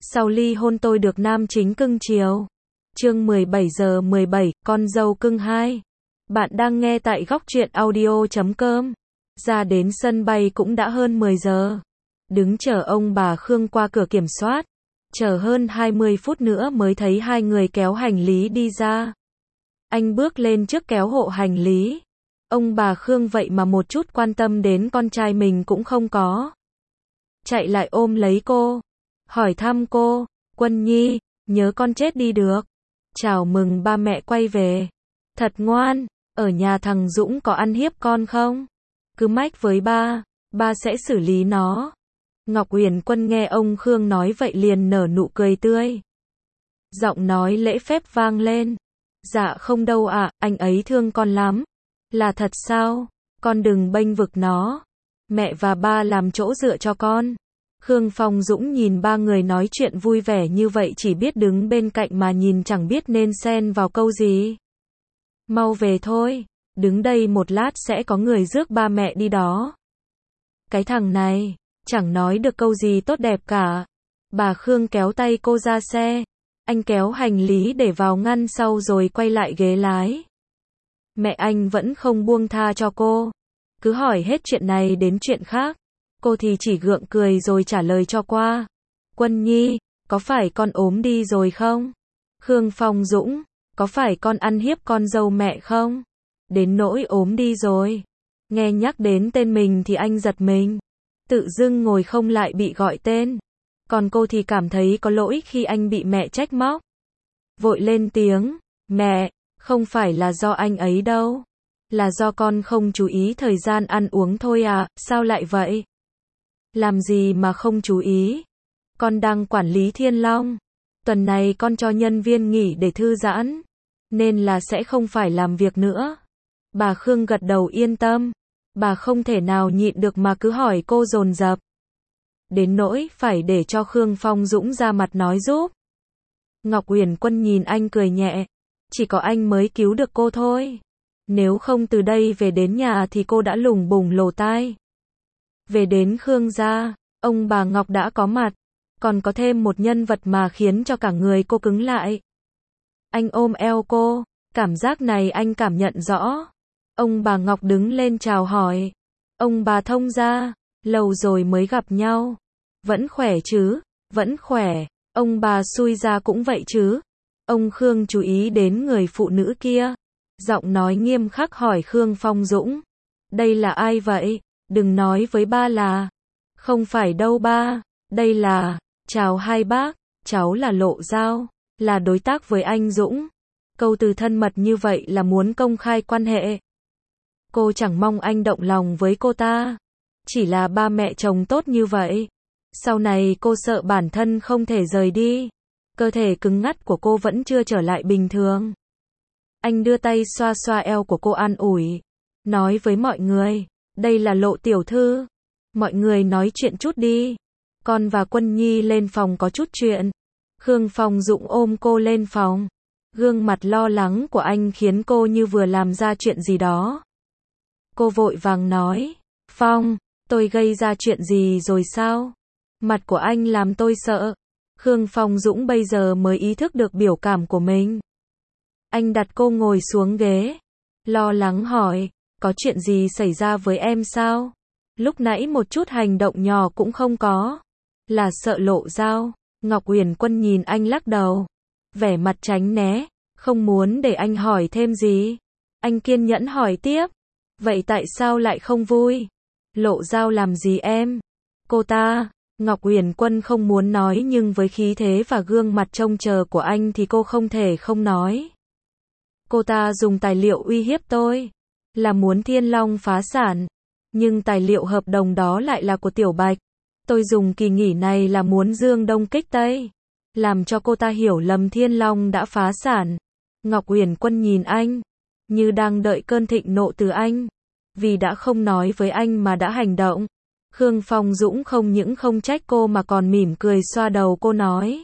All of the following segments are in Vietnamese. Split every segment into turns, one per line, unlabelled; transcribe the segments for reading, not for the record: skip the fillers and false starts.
Sau ly hôn tôi được nam chính cưng chiều. Chương 17 giờ 17, con dâu cưng 2. Bạn đang nghe tại góc truyện audio.com. Ra đến sân bay cũng đã hơn 10 giờ. Đứng chờ ông bà Khương qua cửa kiểm soát. Chờ hơn 20 phút nữa mới thấy hai người kéo hành lý đi ra. Anh bước lên trước kéo hộ hành lý. Ông bà Khương vậy mà một chút quan tâm đến con trai mình cũng không có. Chạy lại ôm lấy cô. Hỏi thăm cô, Quân Nhi, nhớ con chết đi được. Chào mừng ba mẹ quay về. Thật ngoan, ở nhà thằng Dũng có ăn hiếp con không? Cứ mách với ba sẽ xử lý nó. Ngọc Uyển Quân nghe ông Khương nói vậy liền nở nụ cười tươi. Giọng nói lễ phép vang lên. Dạ không đâu ạ, anh ấy thương con lắm. Là thật sao? Con đừng bênh vực nó. Mẹ và ba làm chỗ dựa cho con. Khương Phong Dũng nhìn ba người nói chuyện vui vẻ như vậy chỉ biết đứng bên cạnh mà nhìn chẳng biết nên xen vào câu gì. Mau về thôi, đứng đây một lát sẽ có người rước ba mẹ đi đó. Cái thằng này, chẳng nói được câu gì tốt đẹp cả. Bà Khương kéo tay cô ra xe. Anh kéo hành lý để vào ngăn sau rồi quay lại ghế lái. Mẹ anh vẫn không buông tha cho cô. Cứ hỏi hết chuyện này đến chuyện khác. Cô thì chỉ gượng cười rồi trả lời cho qua. Quân Nhi, có phải con ốm đi rồi không? Khương Phong Dũng, có phải con ăn hiếp con dâu mẹ không? Đến nỗi ốm đi rồi. Nghe nhắc đến tên mình thì anh giật mình. Tự dưng ngồi không lại bị gọi tên. Còn cô thì cảm thấy có lỗi khi anh bị mẹ trách móc. Vội lên tiếng, mẹ, không phải là do anh ấy đâu. Là do con không chú ý thời gian ăn uống thôi à, sao lại vậy? Làm gì mà không chú ý? Con đang quản lý Thiên Long. Tuần này con cho nhân viên nghỉ để thư giãn. Nên là sẽ không phải làm việc nữa. Bà Khương gật đầu yên tâm. Bà không thể nào nhịn được mà cứ hỏi cô dồn dập. Đến nỗi phải để cho Khương Phong Dũng ra mặt nói giúp. Ngọc Uyển Quân nhìn anh cười nhẹ. Chỉ có anh mới cứu được cô thôi. Nếu không từ đây về đến nhà thì cô đã lủng bủng lỗ tai. Về đến Khương gia, ông bà Ngọc đã có mặt. Còn có thêm một nhân vật mà khiến cho cả người cô cứng lại. Anh ôm eo cô, cảm giác này anh cảm nhận rõ. Ông bà Ngọc đứng lên chào hỏi. Ông bà Thông gia, lâu rồi mới gặp nhau. Vẫn khỏe chứ? Vẫn khỏe. Ông bà Xui gia cũng vậy chứ? Ông Khương chú ý đến người phụ nữ kia. Giọng nói nghiêm khắc hỏi Khương Phong Dũng. Đây là ai vậy? Đừng nói với ba là. Không phải đâu ba. Đây là. Chào hai bác. Cháu là Lộ Giao. Là đối tác với anh Dũng. Câu từ thân mật như vậy là muốn công khai quan hệ. Cô chẳng mong anh động lòng với cô ta. Chỉ là ba mẹ chồng tốt như vậy. Sau này cô sợ bản thân không thể rời đi. Cơ thể cứng ngắt của cô vẫn chưa trở lại bình thường. Anh đưa tay xoa xoa eo của cô an ủi. Nói với mọi người. Đây là Lộ tiểu thư. Mọi người nói chuyện chút đi. Con và Quân Nhi lên phòng có chút chuyện. Khương Phong Dũng ôm cô lên phòng. Gương mặt lo lắng của anh khiến cô như vừa làm ra chuyện gì đó. Cô vội vàng nói. Phong, tôi gây ra chuyện gì rồi sao? Mặt của anh làm tôi sợ. Khương Phong Dũng bây giờ mới ý thức được biểu cảm của mình. Anh đặt cô ngồi xuống ghế. Lo lắng hỏi. Có chuyện gì xảy ra với em sao? Lúc nãy một chút hành động nhỏ cũng không có. Là sợ Lộ Giao. Ngọc Uyển Quân nhìn anh lắc đầu. Vẻ mặt tránh né. Không muốn để anh hỏi thêm gì. Anh kiên nhẫn hỏi tiếp. Vậy tại sao lại không vui? Lộ Giao làm gì em? Cô ta. Ngọc Uyển Quân không muốn nói nhưng với khí thế và gương mặt trông chờ của anh thì cô không thể không nói. Cô ta dùng tài liệu uy hiếp tôi. Là muốn Thiên Long phá sản. Nhưng tài liệu hợp đồng đó lại là của Tiểu Bạch. Tôi dùng kỳ nghỉ này là muốn dương đông kích tây. Làm cho cô ta hiểu lầm Thiên Long đã phá sản. Ngọc Uyển Quân nhìn anh. Như đang đợi cơn thịnh nộ từ anh. Vì đã không nói với anh mà đã hành động. Khương Phong Dũng không những không trách cô mà còn mỉm cười xoa đầu cô nói.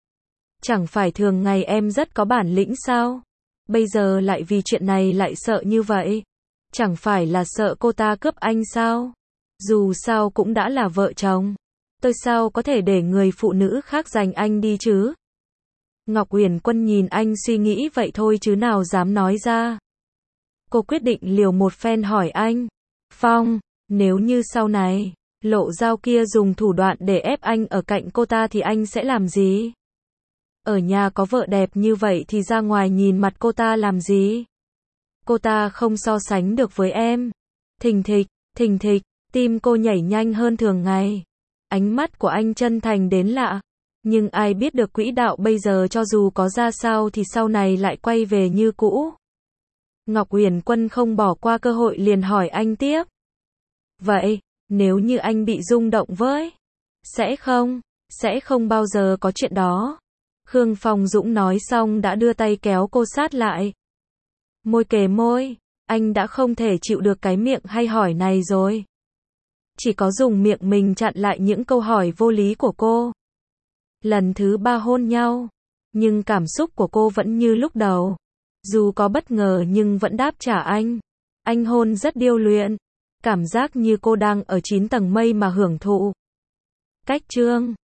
Chẳng phải thường ngày em rất có bản lĩnh sao? Bây giờ lại vì chuyện này lại sợ như vậy. Chẳng phải là sợ cô ta cướp anh sao? Dù sao cũng đã là vợ chồng. Tôi sao có thể để người phụ nữ khác giành anh đi chứ? Ngọc Uyển Quân nhìn anh suy nghĩ vậy thôi chứ nào dám nói ra. Cô quyết định liều một phen hỏi anh. Phong, nếu như sau này, Lộ Dao kia dùng thủ đoạn để ép anh ở cạnh cô ta thì anh sẽ làm gì? Ở nhà có vợ đẹp như vậy thì ra ngoài nhìn mặt cô ta làm gì? Cô ta không so sánh được với em. Thình thịch, tim cô nhảy nhanh hơn thường ngày. Ánh mắt của anh chân thành đến lạ. Nhưng ai biết được quỹ đạo bây giờ cho dù có ra sao thì sau này lại quay về như cũ. Ngọc Uyển Quân không bỏ qua cơ hội liền hỏi anh tiếp. Vậy, nếu như anh bị rung động với? Sẽ không bao giờ có chuyện đó. Khương Phong Dũng nói xong đã đưa tay kéo cô sát lại. Môi kề môi, anh đã không thể chịu được cái miệng hay hỏi này rồi. Chỉ có dùng miệng mình chặn lại những câu hỏi vô lý của cô. Lần thứ 3 hôn nhau, nhưng cảm xúc của cô vẫn như lúc đầu. Dù có bất ngờ nhưng vẫn đáp trả anh. Anh hôn rất điêu luyện, cảm giác như cô đang ở 9 tầng mây mà hưởng thụ. Cách chương